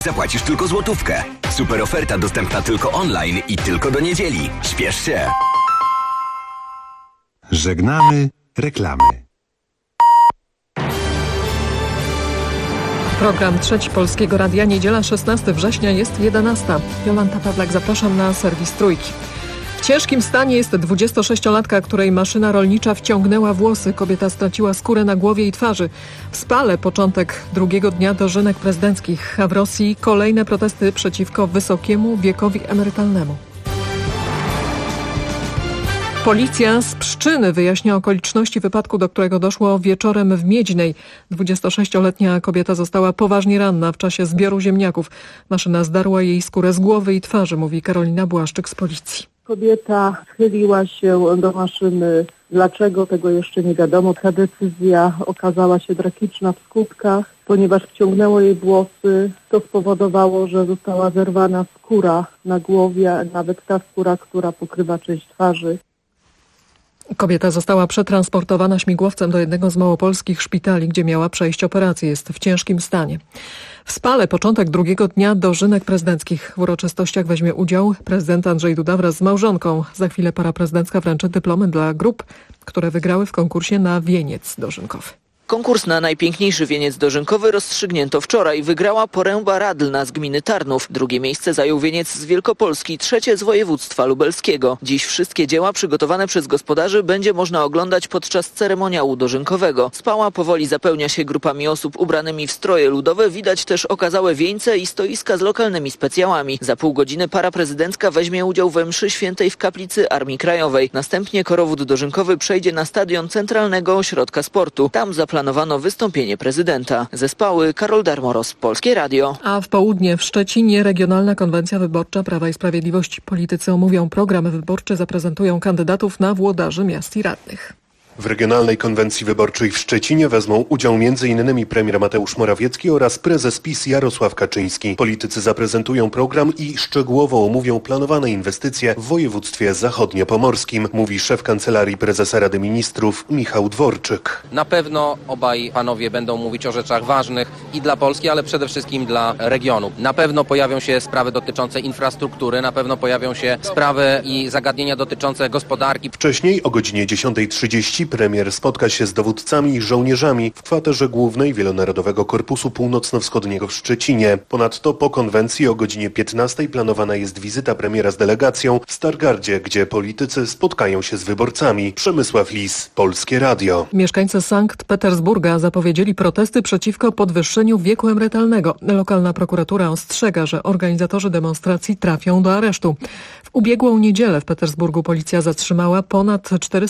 Zapłacisz tylko złotówkę. Super oferta dostępna tylko online i tylko do niedzieli. Śpiesz się. Żegnamy reklamy. Program Trzeci Polskiego Radia, niedziela 16 września jest 11. Jolanta Pawlak, zapraszam na serwis Trójki. W ciężkim stanie jest 26-latka, której maszyna rolnicza wciągnęła włosy. Kobieta straciła skórę na głowie i twarzy. W Spale początek drugiego dnia dożynek prezydenckich, a w Rosji kolejne protesty przeciwko wysokiemu wiekowi emerytalnemu. Policja z Pszczyny wyjaśnia okoliczności wypadku, do którego doszło wieczorem w Miedźnej. 26-letnia kobieta została poważnie ranna w czasie zbioru ziemniaków. Maszyna zdarła jej skórę z głowy i twarzy, mówi Karolina Błaszczyk z policji. Kobieta schyliła się do maszyny. Dlaczego, tego jeszcze nie wiadomo. Ta decyzja okazała się tragiczna w skutkach, ponieważ wciągnęło jej włosy. To spowodowało, że została zerwana skóra na głowie, nawet ta skóra, która pokrywa część twarzy. Kobieta została przetransportowana śmigłowcem do jednego z małopolskich szpitali, gdzie miała przejść operację. Jest w ciężkim stanie. W Spale początek drugiego dnia dożynek prezydenckich. W uroczystościach weźmie udział prezydent Andrzej Duda wraz z małżonką. Za chwilę para prezydencka wręczy dyplomy dla grup, które wygrały w konkursie na wieniec dożynkowy. Konkurs na najpiękniejszy wieniec dożynkowy rozstrzygnięto wczoraj. Wygrała Poręba Radlna z gminy Tarnów. Drugie miejsce zajął wieniec z Wielkopolski, trzecie z województwa lubelskiego. Dziś wszystkie dzieła przygotowane przez gospodarzy będzie można oglądać podczas ceremoniału dożynkowego. Spała powoli zapełnia się grupami osób ubranymi w stroje ludowe. Widać też okazałe wieńce i stoiska z lokalnymi specjałami. Za pół godziny para prezydencka weźmie udział we mszy świętej w kaplicy Armii Krajowej. Następnie korowód dożynkowy przejdzie na stadion Centralnego Ośrodka Sportu. Tam zaplanowano wystąpienie prezydenta. Ze Spały Karol Darmoros, Polskie Radio. A w południe w Szczecinie Regionalna Konwencja Wyborcza Prawa i Sprawiedliwości. Politycy omówią program wyborczy, zaprezentują kandydatów na włodarzy miast i radnych. W Regionalnej Konwencji Wyborczej w Szczecinie wezmą udział m.in. premier Mateusz Morawiecki oraz prezes PiS Jarosław Kaczyński. Politycy zaprezentują program i szczegółowo omówią planowane inwestycje w województwie zachodniopomorskim, mówi szef Kancelarii Prezesa Rady Ministrów Michał Dworczyk. Na pewno obaj panowie będą mówić o rzeczach ważnych i dla Polski, ale przede wszystkim dla regionu. Na pewno pojawią się sprawy dotyczące infrastruktury, na pewno pojawią się sprawy i zagadnienia dotyczące gospodarki. Wcześniej o godzinie 10:30 premier spotka się z dowódcami i żołnierzami w kwaterze głównej Wielonarodowego Korpusu Północno-Wschodniego w Szczecinie. Ponadto po konwencji o godzinie 15:00 planowana jest wizyta premiera z delegacją w Stargardzie, gdzie politycy spotkają się z wyborcami. Przemysław Lis, Polskie Radio. Mieszkańcy Sankt Petersburga zapowiedzieli protesty przeciwko podwyższeniu wieku emerytalnego. Lokalna prokuratura ostrzega, że organizatorzy demonstracji trafią do aresztu. W ubiegłą niedzielę w Petersburgu policja zatrzymała ponad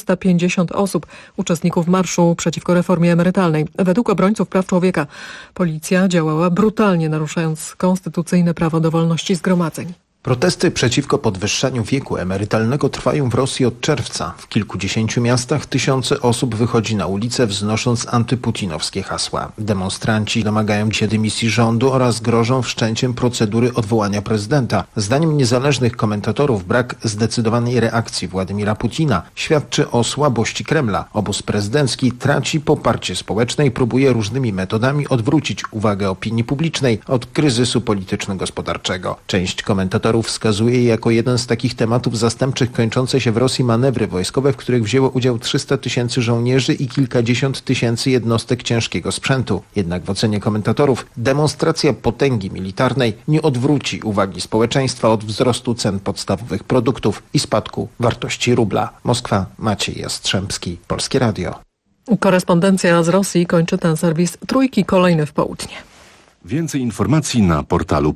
450 osób, uczestników marszu przeciwko reformie emerytalnej. Według obrońców praw człowieka policja działała brutalnie, naruszając konstytucyjne prawo do wolności zgromadzeń. Protesty przeciwko podwyższaniu wieku emerytalnego trwają w Rosji od czerwca. W kilkudziesięciu miastach tysiące osób wychodzi na ulicę, wznosząc antyputinowskie hasła. Demonstranci domagają się dymisji rządu oraz grożą wszczęciem procedury odwołania prezydenta. Zdaniem niezależnych komentatorów brak zdecydowanej reakcji Władimira Putina świadczy o słabości Kremla. Obóz prezydencki traci poparcie społeczne i próbuje różnymi metodami odwrócić uwagę opinii publicznej od kryzysu polityczno-gospodarczego. Część komentatorów wskazuje jako jeden z takich tematów zastępczych kończące się w Rosji manewry wojskowe, w których wzięło udział 300 000 żołnierzy i kilkadziesiąt tysięcy jednostek ciężkiego sprzętu. Jednak w ocenie komentatorów demonstracja potęgi militarnej nie odwróci uwagi społeczeństwa od wzrostu cen podstawowych produktów i spadku wartości rubla. Moskwa, Maciej Jastrzębski, Polskie Radio. Korespondencja z Rosji kończy ten serwis Trójki, kolejny w południe. Więcej informacji na portalu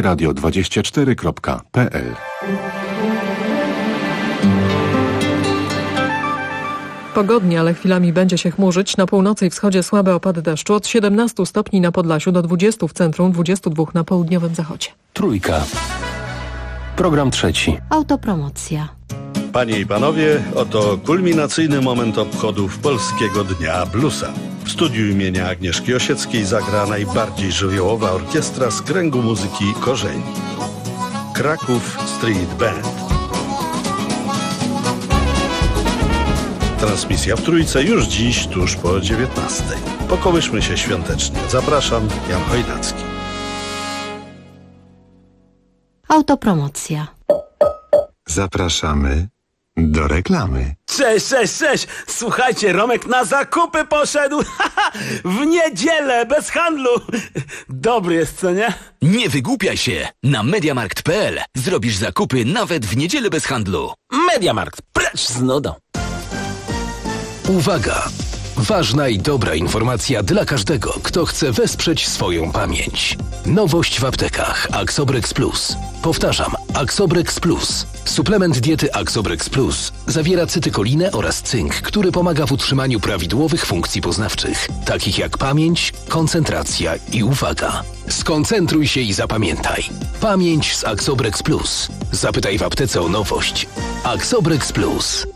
polskieradio24.pl. Pogodnie, ale chwilami będzie się chmurzyć. Na północy i wschodzie słabe opady deszczu. Od 17 stopni na Podlasiu do 20 w centrum, 22 na południowym zachodzie. Trójka. Program trzeci. Autopromocja. Panie i panowie, oto kulminacyjny moment obchodów Polskiego Dnia Bluesa. W studiu imienia Agnieszki Osieckiej zagra najbardziej żywiołowa orkiestra z kręgu muzyki Korzeni. Kraków Street Band. Transmisja w Trójce już dziś, tuż po 19:00. Pokołyszmy się świątecznie. Zapraszam, Jan Chojnacki. Autopromocja. Zapraszamy do reklamy. Cześć! Słuchajcie, Romek na zakupy poszedł. W niedzielę, bez handlu. Dobry jest, co nie? Nie wygłupiaj się! Na Mediamarkt.pl zrobisz zakupy nawet w niedzielę bez handlu. Mediamarkt, precz z nudą. Uwaga! Ważna i dobra informacja dla każdego, kto chce wesprzeć swoją pamięć. Nowość w aptekach Axobrex Plus. Powtarzam, Axobrex Plus. Suplement diety Axobrex Plus zawiera cytykolinę oraz cynk, który pomaga w utrzymaniu prawidłowych funkcji poznawczych, takich jak pamięć, koncentracja i uwaga. Skoncentruj się i zapamiętaj. Pamięć z Axobrex Plus. Zapytaj w aptece o nowość. Axobrex Plus.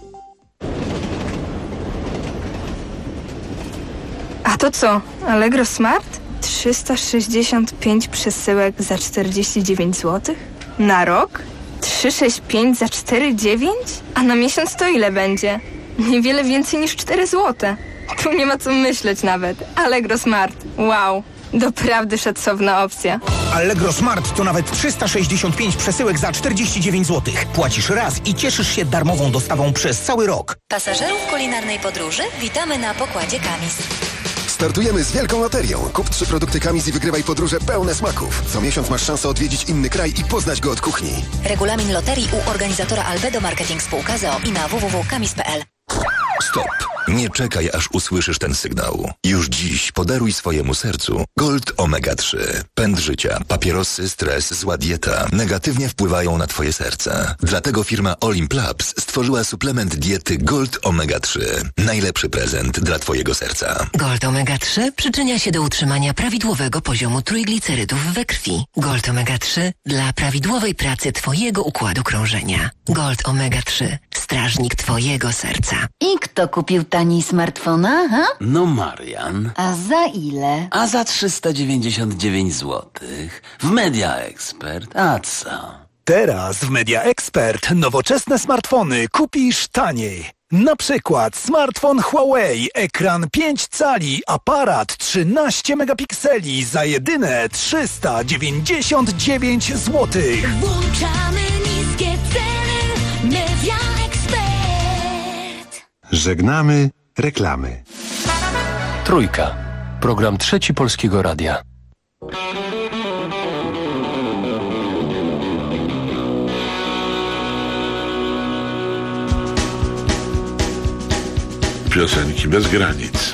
A to co? Allegro Smart? 365 przesyłek za 49 zł? Na rok? 365 za 4,9? A na miesiąc to ile będzie? Niewiele więcej niż 4 zł. Tu nie ma co myśleć nawet. Allegro Smart. Wow. Doprawdy szacowna opcja. Allegro Smart to nawet 365 przesyłek za 49 zł. Płacisz raz i cieszysz się darmową dostawą przez cały rok. Pasażerów kulinarnej podróży witamy na pokładzie Kamis. Startujemy z wielką loterią. Kup 3 produkty Kamis i wygrywaj podróże pełne smaków. Co miesiąc masz szansę odwiedzić inny kraj i poznać go od kuchni. Regulamin loterii u organizatora Albedo Marketing Spółka z.o.o. i na www.kamis.pl. Stop! Nie czekaj, aż usłyszysz ten sygnał. Już dziś podaruj swojemu sercu Gold Omega 3. Pęd życia, papierosy, stres, zła dieta negatywnie wpływają na twoje serce. Dlatego firma Olimp Labs stworzyła suplement diety Gold Omega 3. Najlepszy prezent dla twojego serca. Gold Omega 3 przyczynia się do utrzymania prawidłowego poziomu trójglicerydów we krwi. Gold Omega 3 dla prawidłowej pracy twojego układu krążenia. Gold Omega 3. Strażnik twojego serca. I kto kupił tani smartfona, ha? No Marian. A za ile? A za 399 zł. W Media Expert. A co? Teraz w Media Expert nowoczesne smartfony kupisz taniej. Na przykład smartfon Huawei, ekran 5 cali, aparat 13 megapikseli za jedyne 399 zł. Włączamy niskie ceny. Media Expert. Żegnamy reklamy. Trójka. Program Trzeci Polskiego Radia. Piosenki bez granic.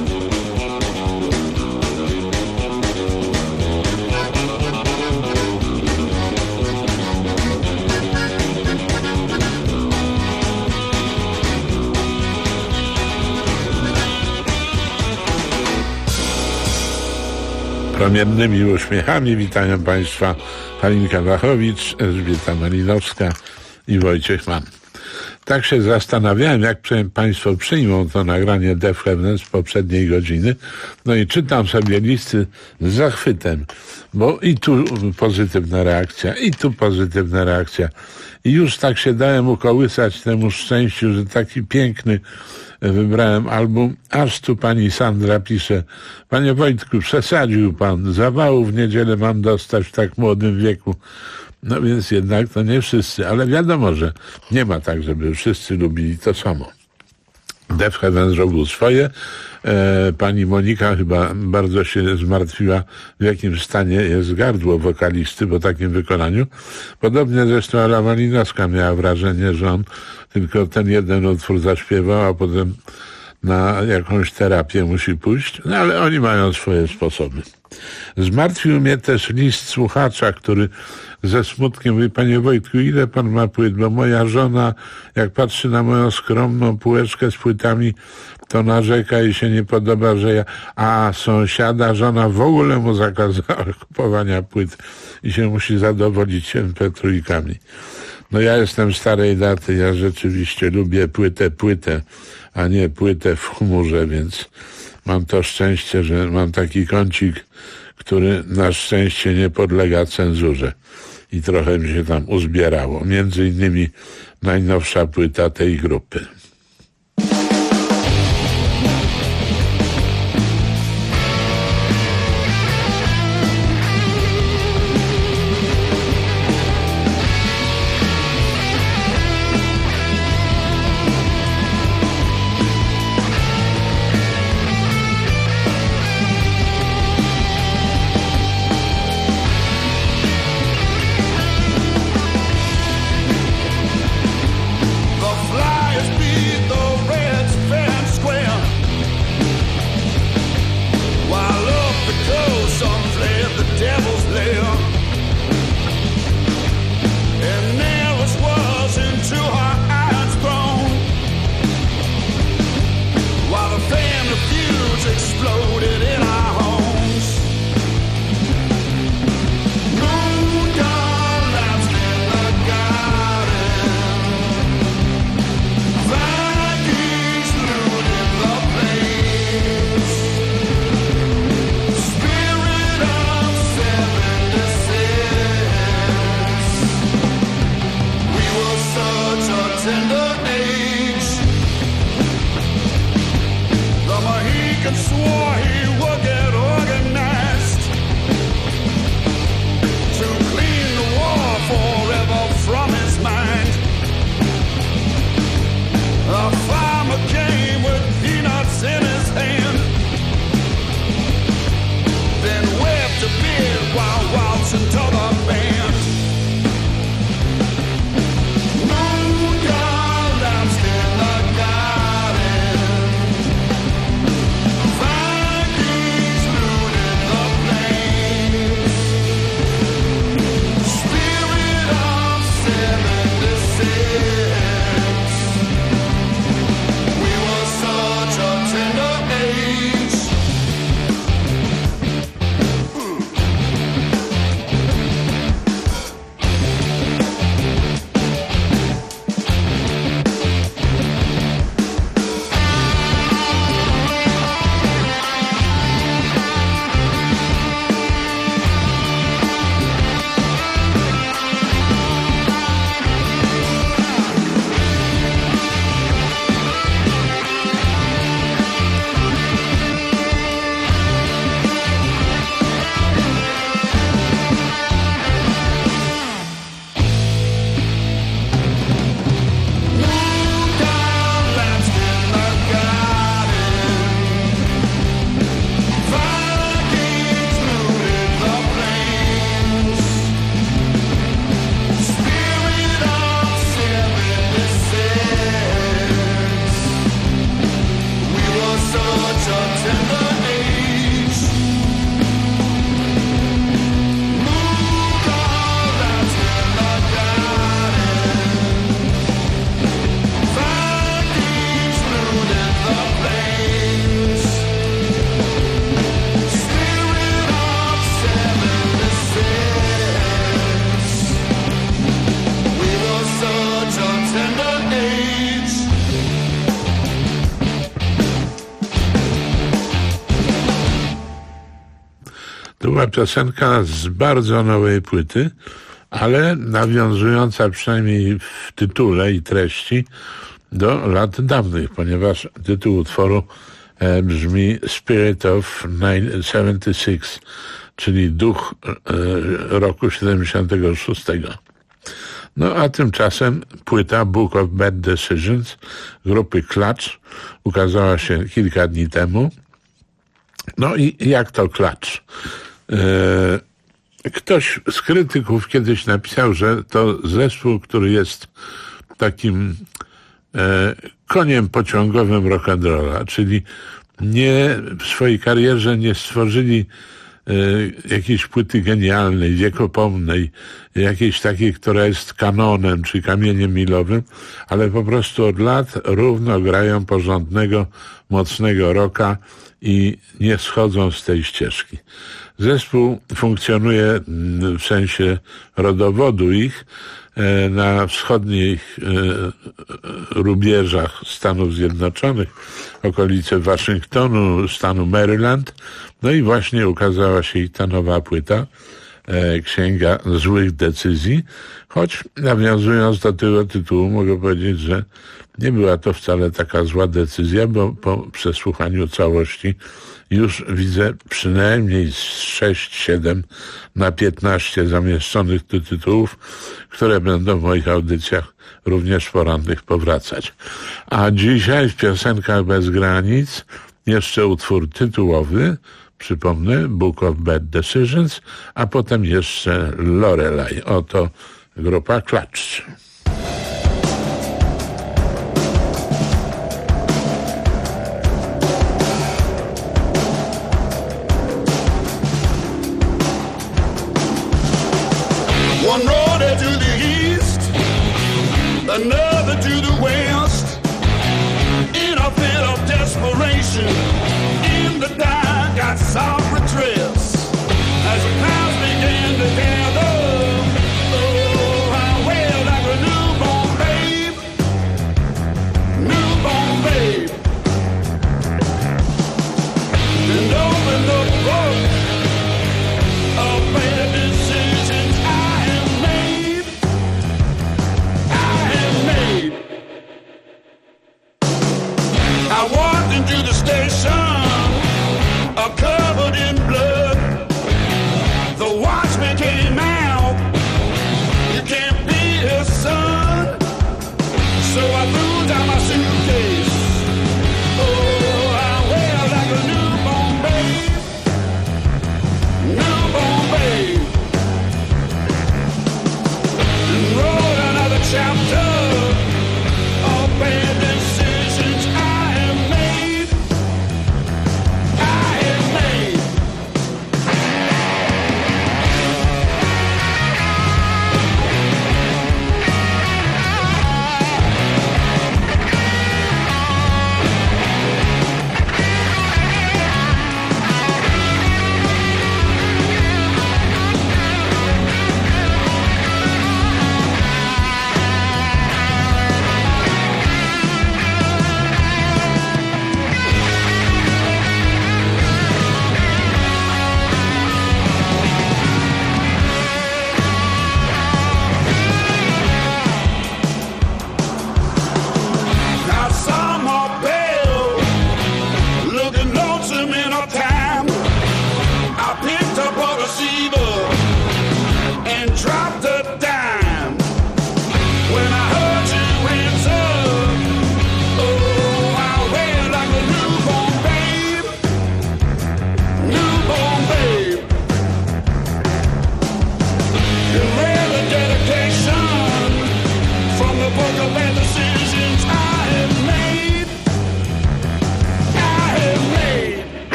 Promiennymi uśmiechami witają Państwa Halinka Wachowicz, Elżbieta Malinowska i Wojciech Mann. Tak się zastanawiałem, jak Państwo przyjmą to nagranie Def Heaven z poprzedniej godziny. No i czytam sobie listy z zachwytem, bo i tu pozytywna reakcja, i tu pozytywna reakcja. I już tak się dałem ukołysać temu szczęściu, że taki piękny wybrałem album, aż tu pani Sandra pisze: panie Wojtku, przesadził pan, zawału w niedzielę mam dostać w tak młodym wieku. No więc jednak to nie wszyscy, ale wiadomo, że nie ma tak, żeby wszyscy lubili to samo. Def Heaven zrobił swoje. Pani Monika chyba bardzo się zmartwiła, w jakim stanie jest gardło wokalisty po takim wykonaniu. Podobnie zresztą Ala Malinowska miała wrażenie, że on tylko ten jeden utwór zaśpiewał, a potem na jakąś terapię musi pójść. No ale oni mają swoje sposoby. Zmartwił mnie też list słuchacza, który ze smutkiem mówi: panie Wojtku, ile pan ma płyt? Bo moja żona, jak patrzy na moją skromną półeczkę z płytami, to narzeka i się nie podoba, że ja... A sąsiada, żona w ogóle mu zakazała kupowania płyt i się musi zadowolić MP3. No ja jestem starej daty, ja rzeczywiście lubię płytę, a nie płytę w chmurze, więc mam to szczęście, że mam taki kącik, który na szczęście nie podlega cenzurze. I trochę mi się tam uzbierało. Między innymi najnowsza płyta tej grupy. była piosenka z bardzo nowej płyty, ale nawiązująca przynajmniej w tytule i treści do lat dawnych, ponieważ tytuł utworu brzmi Spirit of 76, czyli duch roku 76. No a tymczasem płyta Book of Bad Decisions grupy Clutch ukazała się kilka dni temu. No i jak to Clutch? Ktoś z krytyków kiedyś napisał, że to zespół, który jest takim koniem pociągowym rock'n'rolla, czyli w swojej karierze nie stworzyli jakiejś płyty genialnej, wiekopomnej, jakiejś takiej, która jest kanonem czy kamieniem milowym, ale po prostu od lat równo grają porządnego, mocnego rocka i nie schodzą z tej ścieżki. Zespół funkcjonuje w sensie rodowodu ich na wschodnich rubieżach Stanów Zjednoczonych, okolice Waszyngtonu, stanu Maryland. No i właśnie ukazała się ich ta nowa płyta, Księga Złych Decyzji, choć nawiązując do tego tytułu mogę powiedzieć, że nie była to wcale taka zła decyzja, bo po przesłuchaniu całości już widzę przynajmniej 6, 7 na 15 zamieszczonych tu tytułów, które będą w moich audycjach również porannych powracać. A dzisiaj w Piosenkach bez granic jeszcze utwór tytułowy, przypomnę, Book of Bad Decisions, a potem jeszcze Lorelei. Oto grupa Clutch. One road to the east, another to the west. In a fit of desperation, in the dark I saw regrets. As the clouds began to gather, oh, I wailed like a newborn babe, newborn babe. And open the book of bad decisions I have made. I walked into the station, covered in blood. The watchman came out. You can't be his son. So I threw down my suitcase. Oh, I wailed like a newborn babe, newborn babe, and wrote another chapter of bad decisions I have made.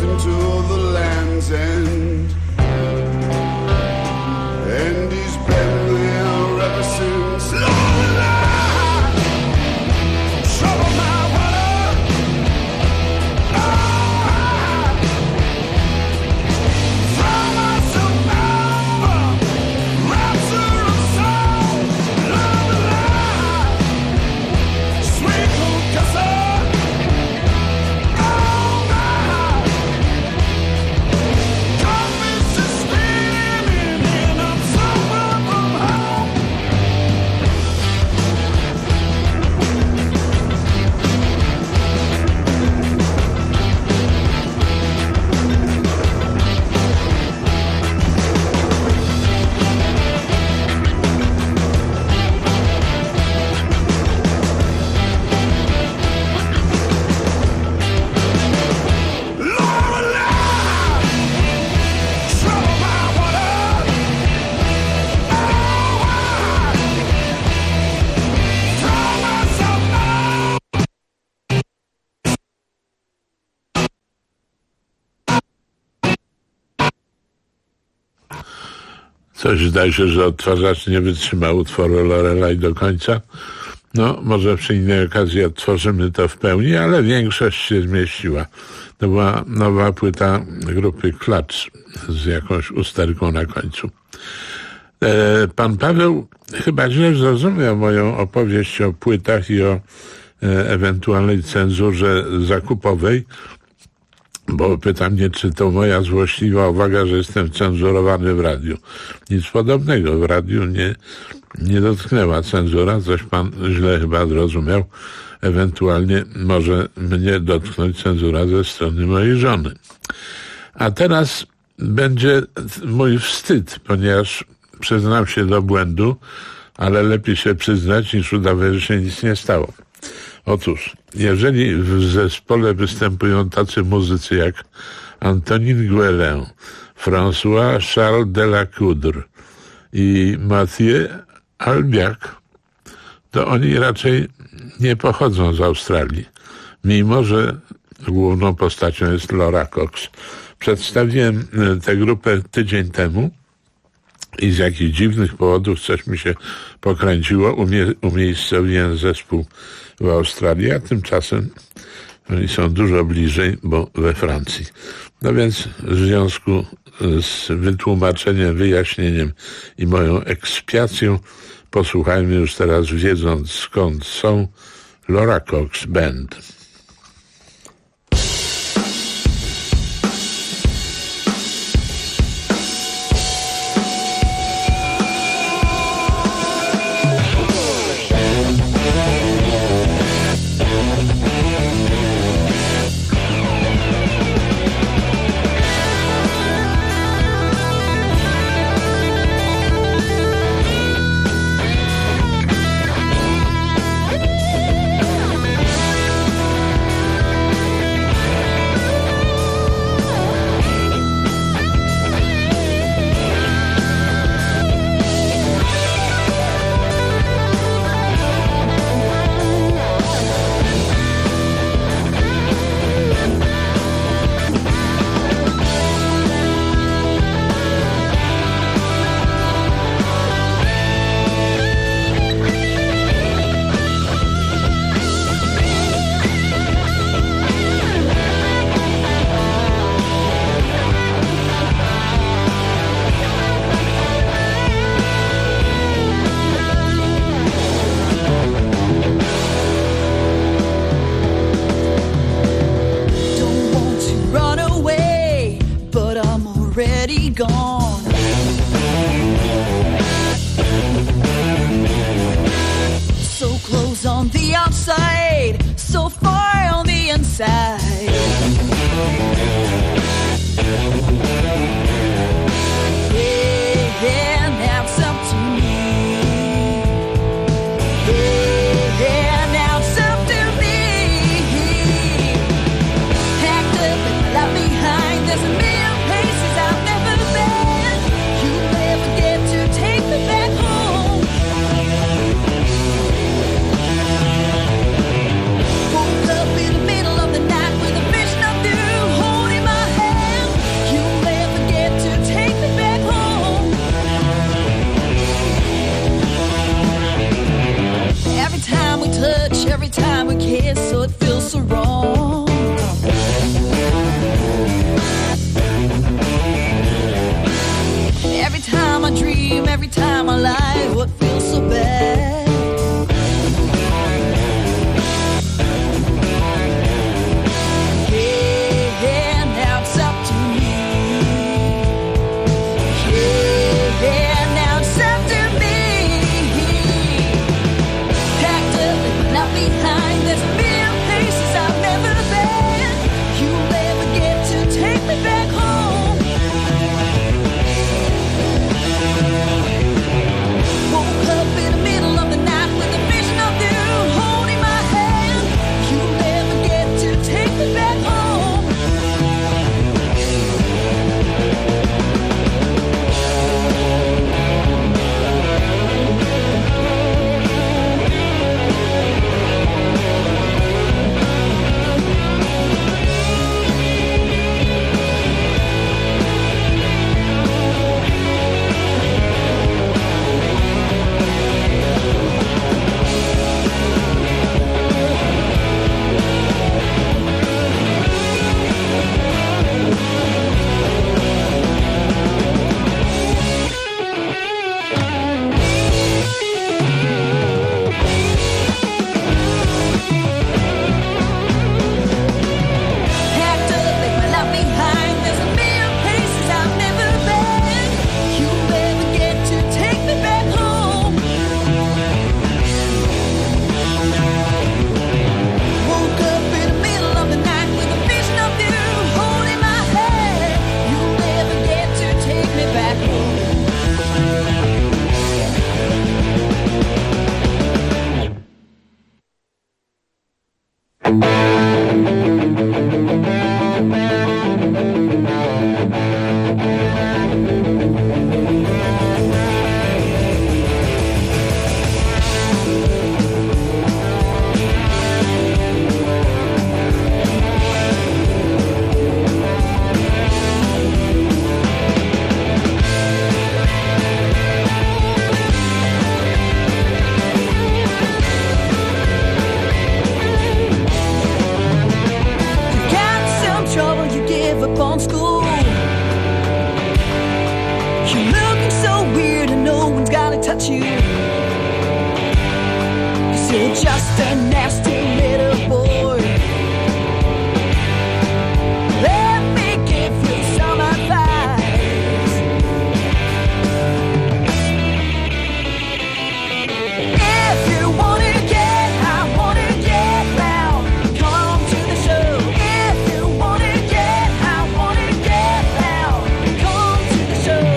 nothing to the land's end. And he's been there ever since. Lord, trouble my water. Throw myself over, rapture of soul. Lord, sweet Lucasa. Coś zdaje się, że odtwarzacz nie wytrzymał utworu Lorelai do końca. No, może przy innej okazji odtworzymy to w pełni, ale większość się zmieściła. To była nowa płyta grupy Clutch z jakąś usterką na końcu. Pan Paweł chyba źle zrozumiał moją opowieść o płytach i o ewentualnej cenzurze zakupowej, bo pyta mnie, czy to moja złośliwa uwaga, że jestem cenzurowany w radiu. Nic podobnego. W radiu nie dotknęła cenzura, coś pan źle chyba zrozumiał. Ewentualnie może mnie dotknąć cenzura ze strony mojej żony. A teraz będzie mój wstyd, ponieważ przyznam się do błędu, ale lepiej się przyznać, niż udawać, że się nic nie stało. Otóż, jeżeli w zespole występują tacy muzycy jak Antonin Guelin, François Charles Delacoudre i Mathieu Albiac, to oni raczej nie pochodzą z Australii, mimo że główną postacią jest Laura Cox. Przedstawiłem tę grupę tydzień temu i z jakichś dziwnych powodów coś mi się pokręciło. Umiejscowiłem zespół w Australii, a tymczasem oni są dużo bliżej, bo we Francji. No więc w związku z wytłumaczeniem, wyjaśnieniem i moją ekspiacją posłuchajmy już teraz, wiedząc skąd są, Laura Cox Band. on school. You're looking so weird and no one's gotta touch you. 'Cause you're just a nasty little boy. Let me give you some advice. If you wanna get high, wanna get loud, come to the show. If you wanna get high, wanna get loud, come to the show.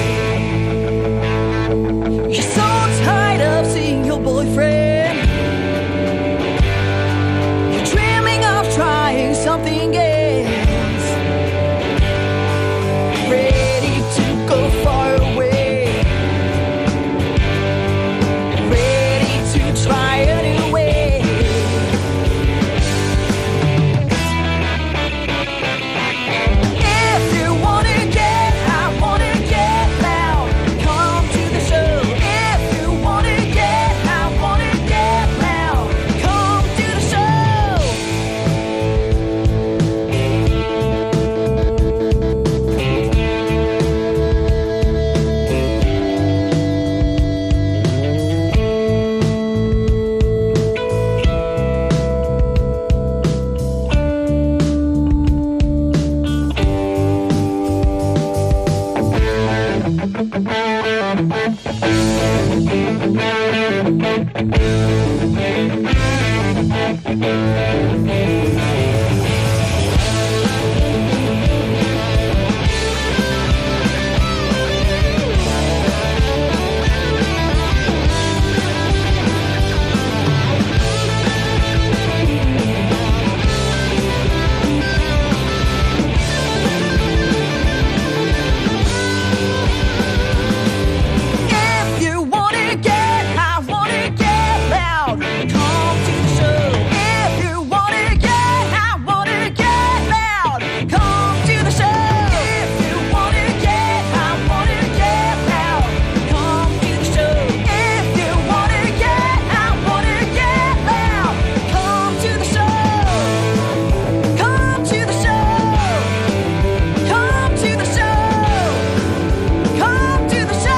You're so tired of seeing your boyfriend. You're dreaming of trying something else. Ready to go far away. Ready to try a new way. If you wanna get high, wanna get loud, come to the show. If you wanna get high, wanna get loud, come to the show. If you wanna get high, wanna get loud, come to the show. If you wanna get high, wanna get loud, come to the show. If you wanna get high, wanna get loud, come to the show. If you wanna get high, wanna get loud, come to the show. Come to the show. Come to the show. Come to the show.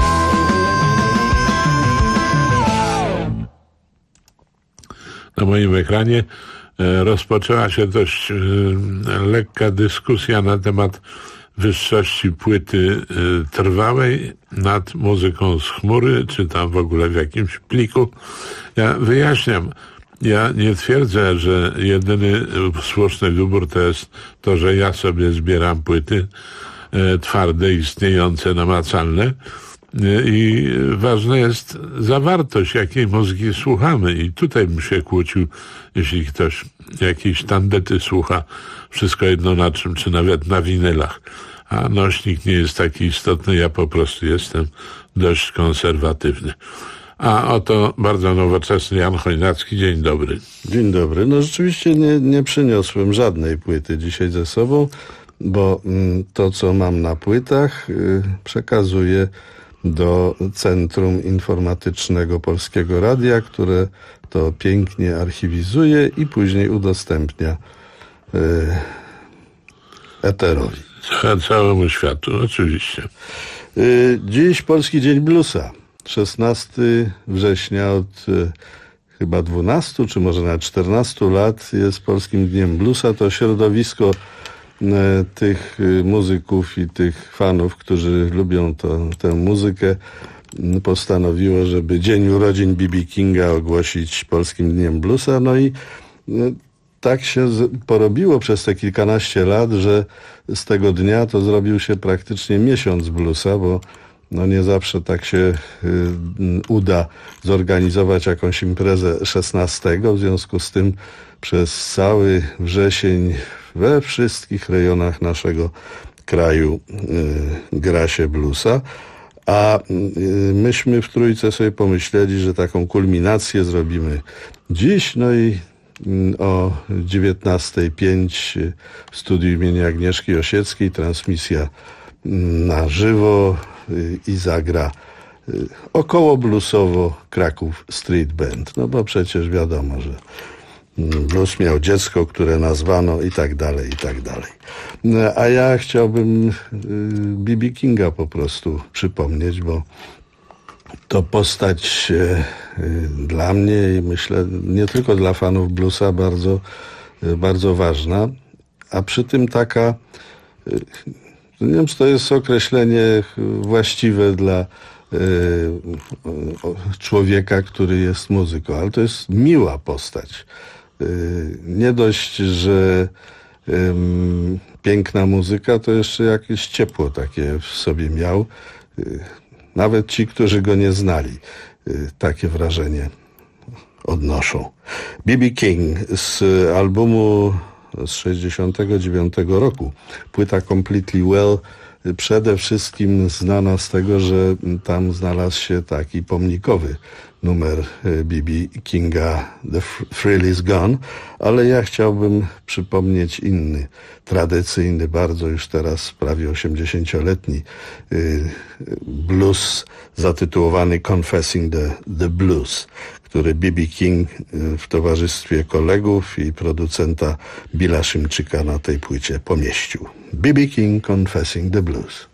Na moim ekranie rozpoczęła się dość lekka dyskusja na temat wyższości płyty trwałej nad muzyką z chmury, czy tam w ogóle w jakimś pliku. Ja wyjaśniam, ja nie twierdzę, że jedyny słuszny wybór to jest to, że ja sobie zbieram płyty twarde, istniejące, namacalne. I ważna jest zawartość, jakiej muzyki słuchamy. I tutaj bym się kłócił, jeśli ktoś jakiejś tandety słucha, wszystko jedno na czym, czy nawet na winylach. A nośnik nie jest taki istotny, ja po prostu jestem dość konserwatywny. A oto bardzo nowoczesny Jan Chojnacki. Dzień dobry. Dzień dobry. No rzeczywiście nie przyniosłem żadnej płyty dzisiaj ze sobą, bo to, co mam na płytach, przekazuję do Centrum Informatycznego Polskiego Radia, które to pięknie archiwizuje i później udostępnia eterowi. Całemu światu, oczywiście. Dziś Polski Dzień Bluesa. 16 września od chyba 12 czy może nawet 14 lat jest Polskim Dniem Bluesa. To środowisko tych muzyków i tych fanów, którzy lubią tę muzykę, postanowiło, żeby Dzień Urodzin B.B. Kinga ogłosić Polskim Dniem Bluesa. No i tak się porobiło przez te kilkanaście lat, że z tego dnia to zrobił się praktycznie miesiąc bluesa, bo no nie zawsze tak się uda zorganizować jakąś imprezę 16. W związku z tym przez cały wrzesień we wszystkich rejonach naszego kraju gra się bluesa. A myśmy w Trójce sobie pomyśleli, że taką kulminację zrobimy dziś, no i o 19:05 w studiu imienia Agnieszki Osieckiej transmisja na żywo i zagra około bluesowo Kraków Street Band. No bo przecież wiadomo, że Blues miał dziecko, które nazwano i tak dalej, i tak dalej. A ja chciałbym B.B. Kinga po prostu przypomnieć, bo to postać dla mnie i myślę nie tylko dla fanów bluesa bardzo, bardzo ważna, a przy tym taka, nie wiem, czy to jest określenie właściwe dla człowieka, który jest muzyką, ale to jest miła postać. Nie dość, że piękna muzyka, to jeszcze jakieś ciepło takie w sobie miał. Nawet ci, którzy go nie znali, takie wrażenie odnoszą. B.B. King z albumu z 1969 roku, płyta Completely Well, przede wszystkim znana z tego, że tam znalazł się taki pomnikowy numer B.B. Kinga The Thrill Is Gone, ale ja chciałbym przypomnieć inny, tradycyjny, bardzo już teraz prawie 80-letni blues zatytułowany Confessing the Blues, który B.B. King w towarzystwie kolegów i producenta Billa Szymczyka na tej płycie pomieścił. B.B. King Confessing the Blues.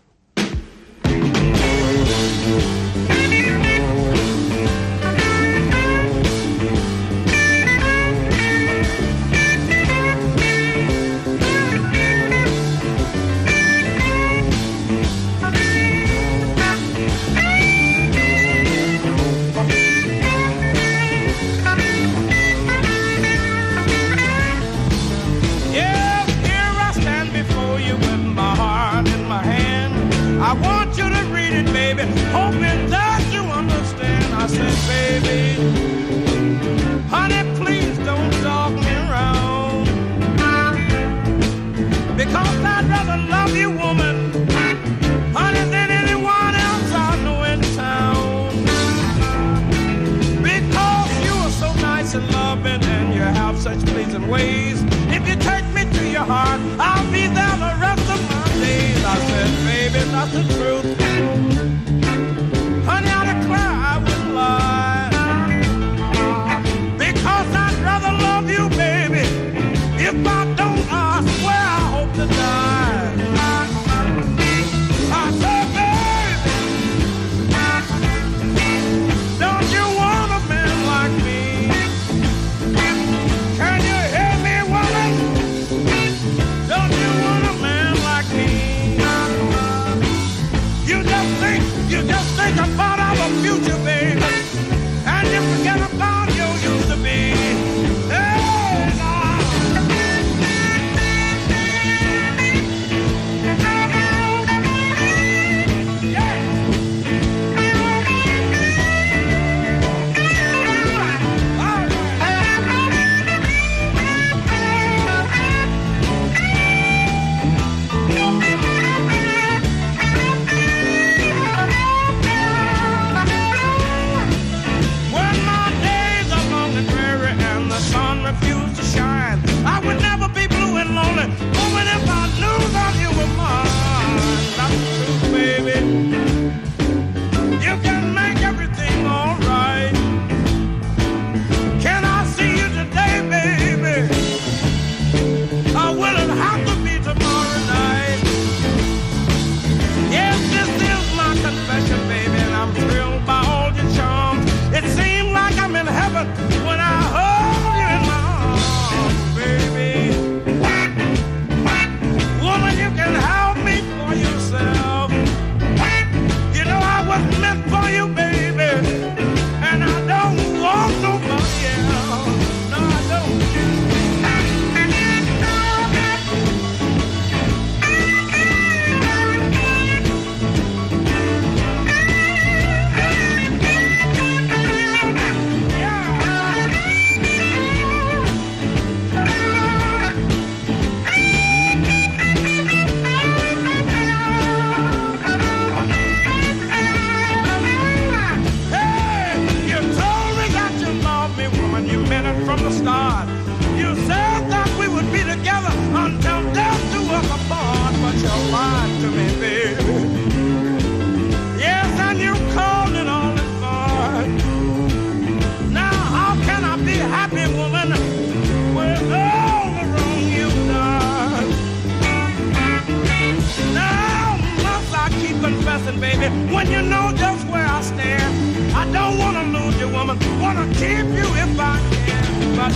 baby, when you know just where I stand. I don't want to lose you, woman, want to keep you if I can. But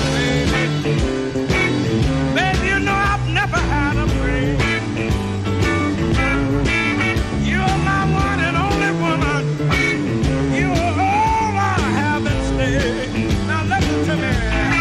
baby, you know I've never had a friend. You're my one and only woman. You're all I have at stake. Now listen to me.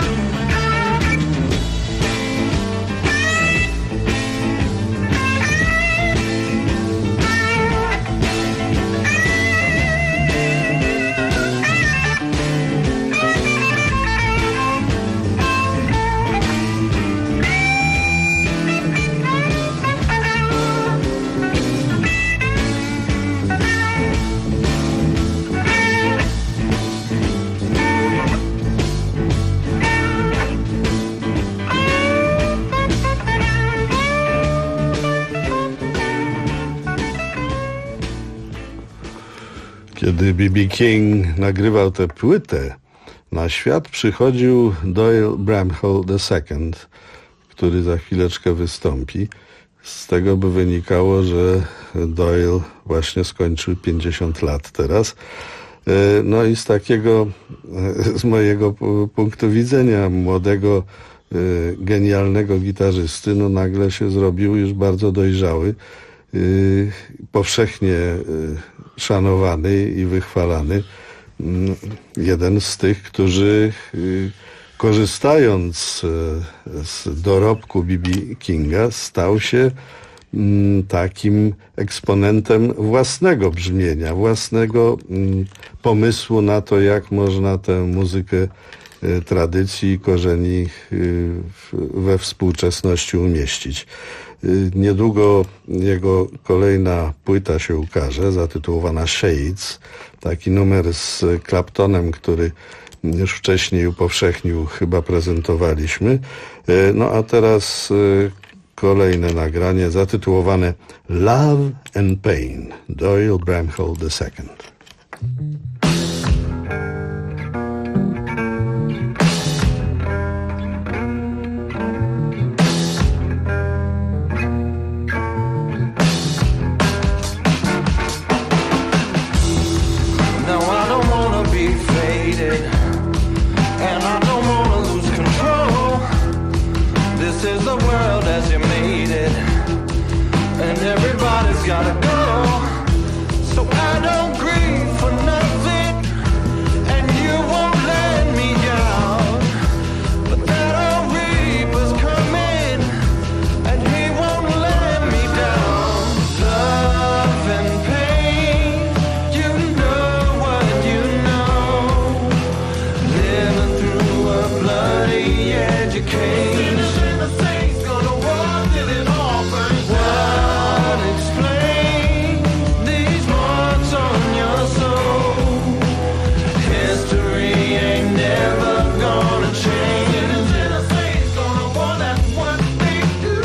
Kiedy B.B. King nagrywał tę płytę, na świat przychodził Doyle Bramhall II, który za chwileczkę wystąpi. Z tego by wynikało, że Doyle właśnie skończył 50 lat teraz. No i z mojego punktu widzenia młodego, genialnego gitarzysty, no nagle się zrobił już bardzo dojrzały, powszechnie szanowany i wychwalany. Jeden z tych, którzy korzystając z dorobku B.B. Kinga stał się takim eksponentem własnego brzmienia, własnego pomysłu na to, jak można tę muzykę tradycji i korzeni we współczesności umieścić. Niedługo jego kolejna płyta się ukaże, zatytułowana Shades, taki numer z Claptonem, który już wcześniej upowszechnił, chyba prezentowaliśmy. No a teraz kolejne nagranie zatytułowane Love and Pain, Doyle Bramhall II. Gotta go, so I don't grieve for nothing, and you won't let me down. But that old reaper's coming, and he won't let me down. Love and pain, you know what you know. Living through a bloody education. The saints gonna walk till it all burns down. Explain these marks on your soul. History ain't never gonna change. The saints gonna want that what they do.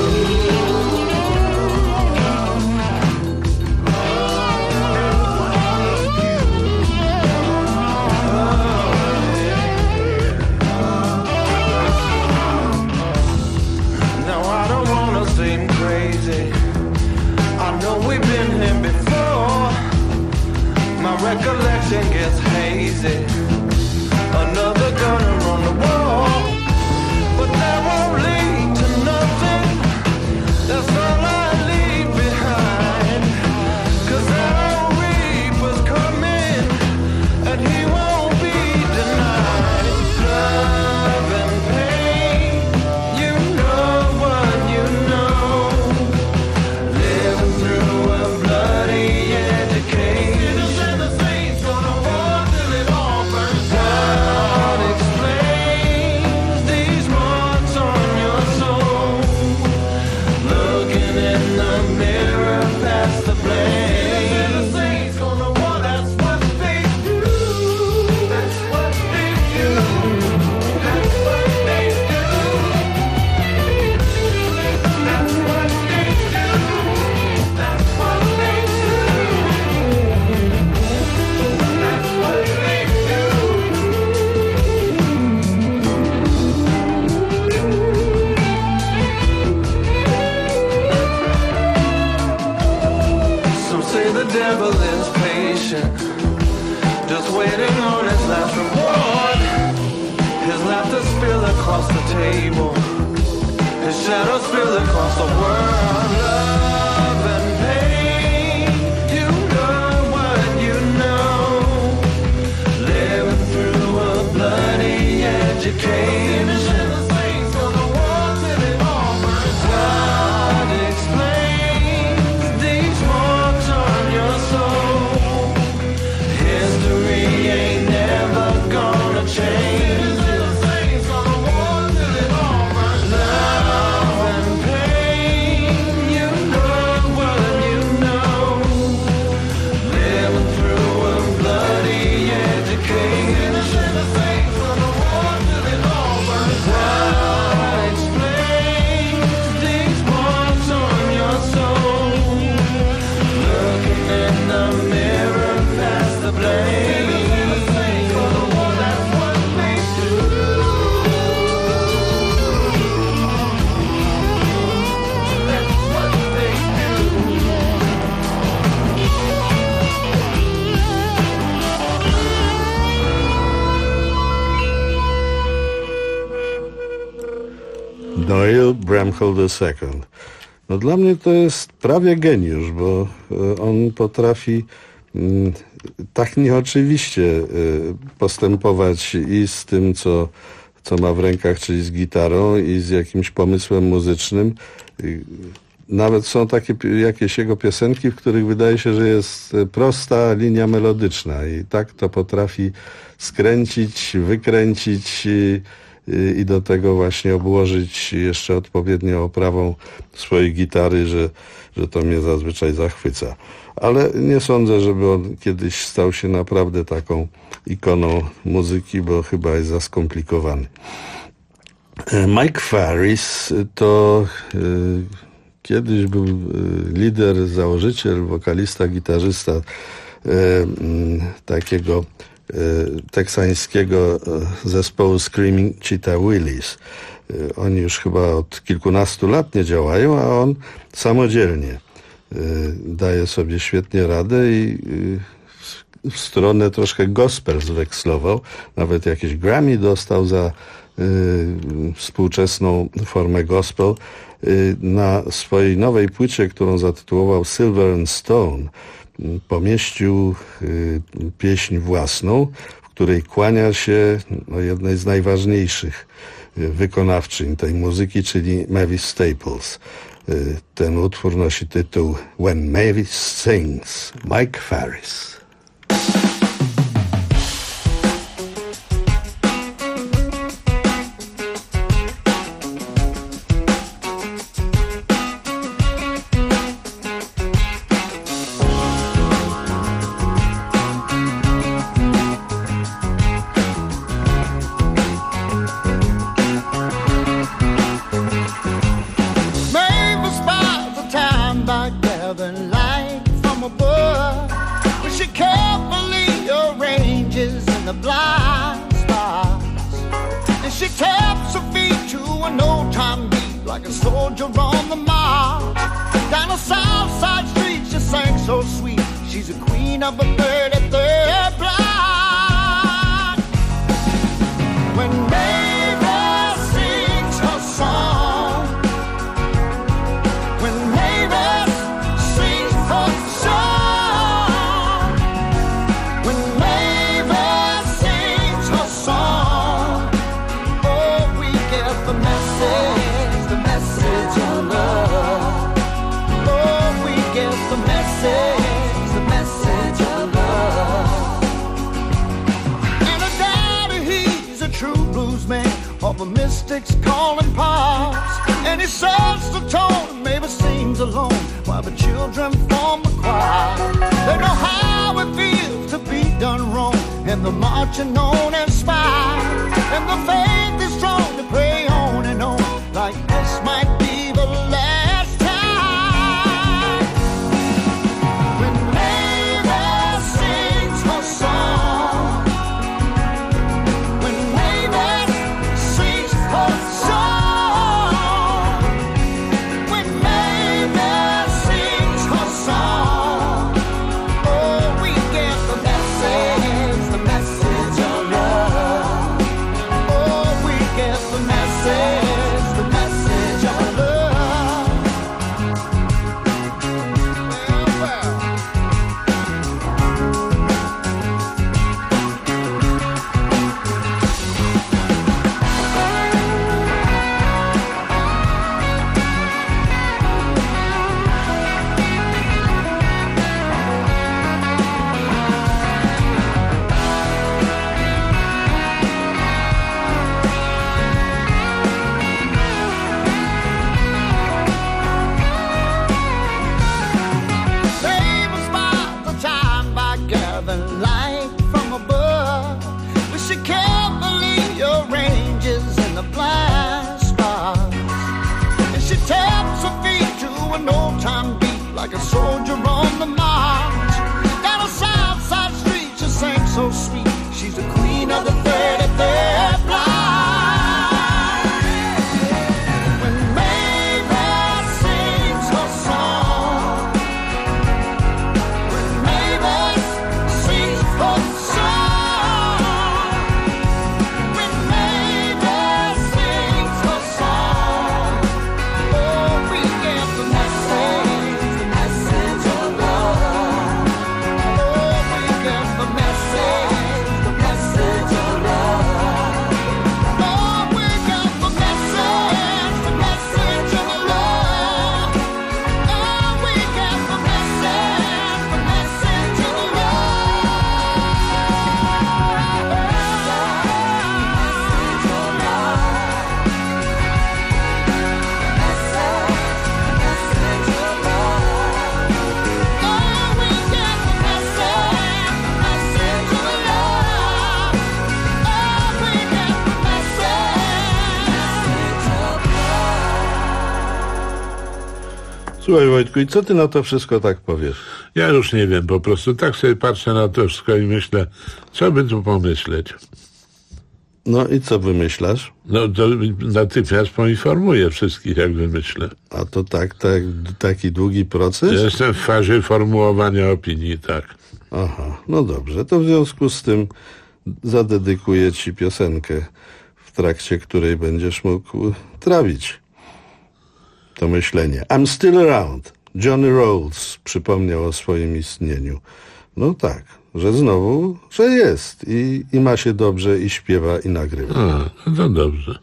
Now I don't wanna seem crazy. I know we've been here before. My recollection gets hazy. Another gunner on the wall, but that won't lead to nothing. That's all I leave behind. 'Cause that old reaper's coming, and he won't be denied. Love and pain, you know what you know. Living through a bloody education. The saints devil is patient, just waiting on his last reward. His laughter spill across the table, his shadow spill across the world. Love and pain, you know what you know. Living through a bloody education. God explains these marks on your soul. History ain't never gonna change. Noel Bramhall II. No dla mnie to jest prawie geniusz, bo on potrafi tak nieoczywiście postępować i z tym, co ma w rękach, czyli z gitarą i z jakimś pomysłem muzycznym. Nawet są takie jakieś jego piosenki, w których wydaje się, że jest prosta linia melodyczna i tak to potrafi skręcić, wykręcić i do tego właśnie obłożyć jeszcze odpowiednio oprawą swojej gitary, że to mnie zazwyczaj zachwyca. Ale nie sądzę, żeby on kiedyś stał się naprawdę taką ikoną muzyki, bo chyba jest za skomplikowany. Mike Farris to kiedyś był lider, założyciel, wokalista, gitarzysta takiego teksańskiego zespołu Screaming Cheetah Willis. Oni już chyba od kilkunastu lat nie działają, a on samodzielnie daje sobie świetnie radę i w stronę troszkę gospel zwekslował. Nawet jakieś Grammy dostał za współczesną formę gospel. Na swojej nowej płycie, którą zatytułował Silver and Stone, pomieścił pieśń własną, w której kłania się jednej z najważniejszych wykonawczyń tej muzyki, czyli Mavis Staples. Ten utwór nosi tytuł When Mavis Sings, Mike Farris. an old-time beat like a soldier on the march. Down a south side street, she sang so sweet. She's the queen of the 33rd block. When Mavis sings her song, when Mavis sings her song, when Mavis sings her song, oh, we get the message of love. Oh, we get the message of love. Oh, we got the message of love. Oh, we got the message of Słuchaj, Wojtku, i co ty na to wszystko tak powiesz? Ja już nie wiem, po prostu tak sobie patrzę na to wszystko i myślę, co by tu pomyśleć. No i co wymyślasz? No to natychmiast poinformuję wszystkich, jak wymyślę. A to taki długi proces? Jestem w fazie formułowania opinii, tak. Aha, no dobrze, to w związku z tym zadedykuję ci piosenkę, w trakcie której będziesz mógł trawić to myślenie. I'm still around. Johnny Rolls przypomniał o swoim istnieniu. No tak, że znowu, że jest i ma się dobrze i śpiewa i nagrywa. A, no to dobrze.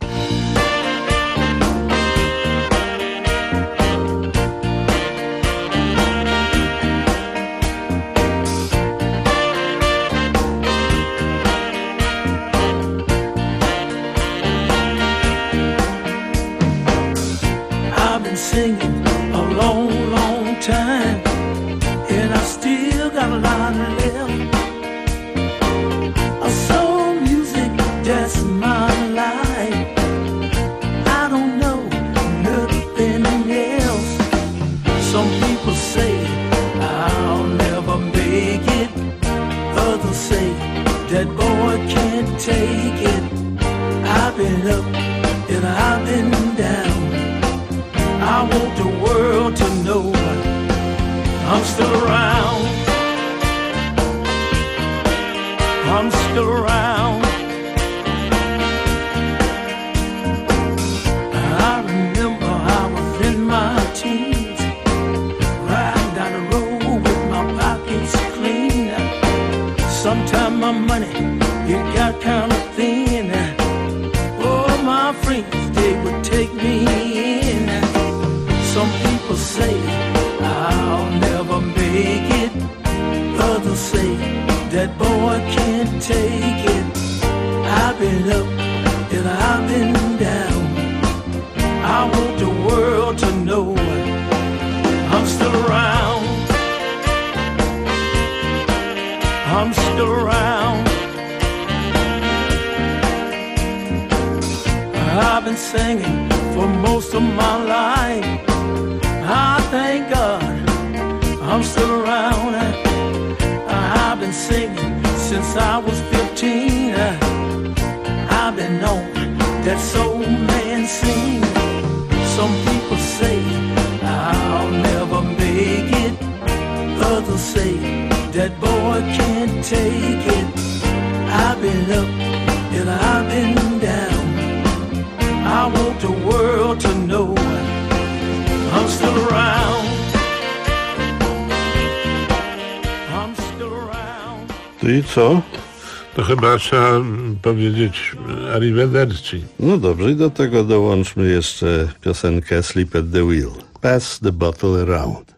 I've been singing a long, long time, and I still got a lot left. Soul music, that's my life. I don't know nothing else. Some people say I'll never make it. Others say that boy can't take it. I've been up and I've been down. I want the world to know I'm still around. I'm still around. I remember I was in my teens, riding down the road with my pockets clean. Sometimes my money, it got kind of thin. Oh, my friends, they would take me in. Some people say I'll never make it. Others say that boy can't take it. I've been up and I've been down. I want the world to know I'm still around. I'm still around. I've been singing for most of my life. I thank God I'm still around. I've been singing since I was 15. I've been on that soul man scene. Some people say I'll never make it. Others say that boy can't take it. I've been up and I've been down. I want the world to know I'm still around. I'm still around. I co? To chyba trzeba powiedzieć arrivederci. No dobrze, i do tego dołączmy jeszcze piosenkę Sleep at the Wheel. Pass the bottle around.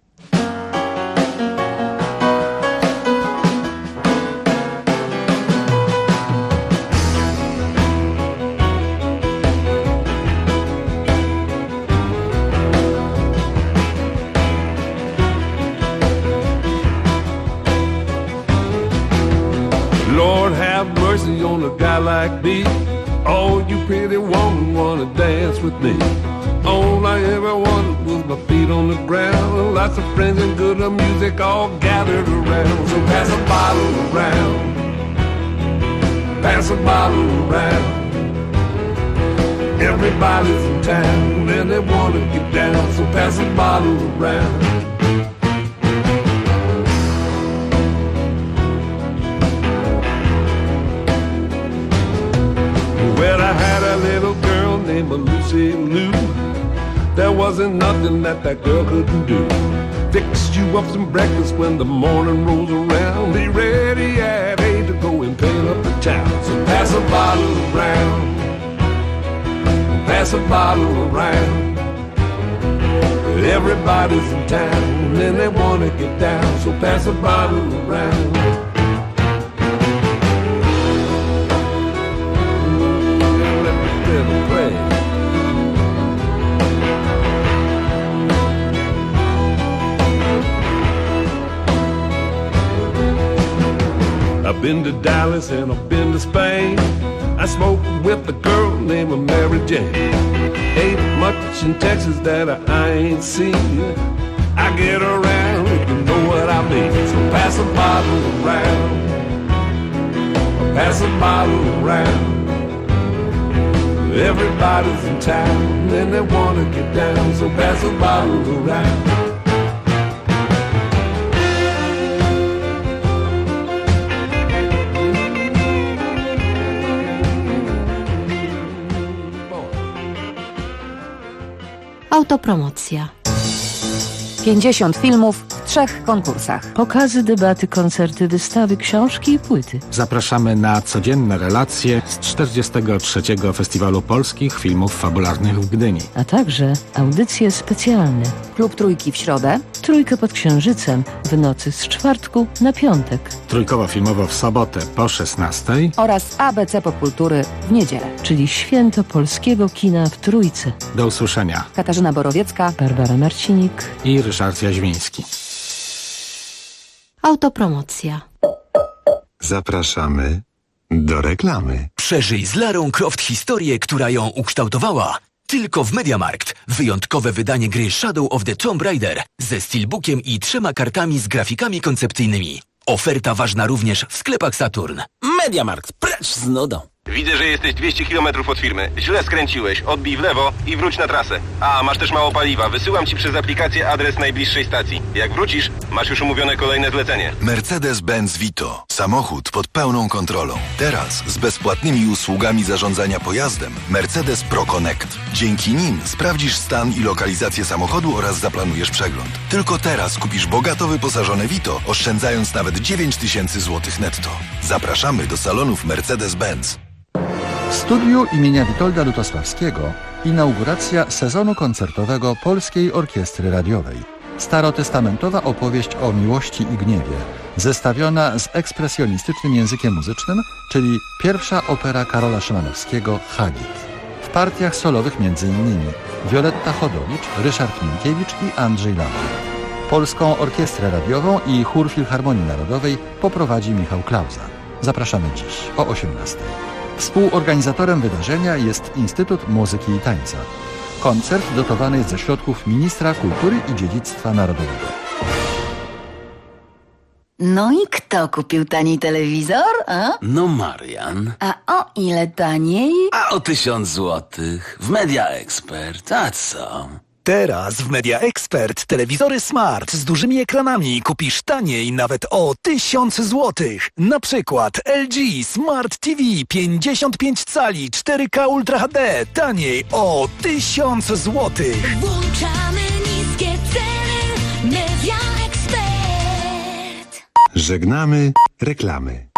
Lord have mercy on a guy like me. Oh, you pretty woman wanna dance with me. All I everyone with my feet on the ground. Lots of friends and good music all gathered around. So pass a bottle around. Pass a bottle around. Everybody's in town and they wanna get down. So pass a bottle around. Well, I had a little girl named Lucy Lou. There wasn't nothing that girl couldn't do. Fix you up some breakfast when the morning rolls around. Be ready at 8 to go and paint up the town. So pass a bottle around. Pass a bottle around. Everybody's in town and they wanna get down. So pass a bottle around. I've been to Dallas and I've been to Spain. I smoked with a girl named Mary Jane. Ain't much in Texas that I ain't seen. I get around if you know what I mean. So pass a bottle around. Pass a bottle around. Everybody's in town and they wanna get down. So pass a bottle around. Autopromocja. 50 filmów w 3 konkursach. Pokazy, debaty, koncerty, wystawy, książki i płyty. Zapraszamy na codzienne relacje z 43. Festiwalu Polskich Filmów Fabularnych w Gdyni. A także audycje specjalne. Klub Trójki w środę. Trójka pod Księżycem w nocy z czwartku na piątek. Trójkowo-filmowo w sobotę po 16. Oraz ABC Popkultury w niedzielę. Czyli święto polskiego kina w Trójce. Do usłyszenia. Katarzyna Borowiecka, Barbara Marcinik i Ryszard Jaźwiński. Autopromocja. Zapraszamy do reklamy. Przeżyj z Larą Croft historię, która ją ukształtowała. Tylko w MediaMarkt. Wyjątkowe wydanie gry Shadow of the Tomb Raider ze steelbookiem i 3 kartami z grafikami koncepcyjnymi. Oferta ważna również w sklepach Saturn. MediaMarkt, precz z nudą. Widzę, że jesteś 200 km od firmy. Źle skręciłeś. Odbij w lewo i wróć na trasę. A, masz też mało paliwa. Wysyłam ci przez aplikację adres najbliższej stacji. Jak wrócisz, masz już umówione kolejne zlecenie. Mercedes-Benz Vito. Samochód pod pełną kontrolą. Teraz z bezpłatnymi usługami zarządzania pojazdem Mercedes Pro Connect. Dzięki nim sprawdzisz stan i lokalizację samochodu oraz zaplanujesz przegląd. Tylko teraz kupisz bogato wyposażone Vito, oszczędzając nawet 9000 zł netto. Zapraszamy do salonów Mercedes-Benz. W studiu imienia Witolda Lutosławskiego inauguracja sezonu koncertowego Polskiej Orkiestry Radiowej. Starotestamentowa opowieść o miłości i gniewie, zestawiona z ekspresjonistycznym językiem muzycznym, czyli pierwsza opera Karola Szymanowskiego Hagit. W partiach solowych m.in. Wioletta Chodowicz, Ryszard Minkiewicz i Andrzej Lampy. Polską Orkiestrę Radiową i Chór Filharmonii Narodowej poprowadzi Michał Klauza. Zapraszamy dziś o 18:00. Współorganizatorem wydarzenia jest Instytut Muzyki i Tańca. Koncert dotowany jest ze środków Ministra Kultury i Dziedzictwa Narodowego. No i kto kupił tani telewizor, a? No Marian. A o ile taniej? A o 1000 złotych. W Media Expert. A co? Teraz w Media Expert telewizory smart z dużymi ekranami kupisz taniej nawet o 1000 złotych. Na przykład LG Smart TV 55 cali 4K Ultra HD taniej o 1000 złotych. Włączamy niskie ceny. Media Expert. Żegnamy reklamy.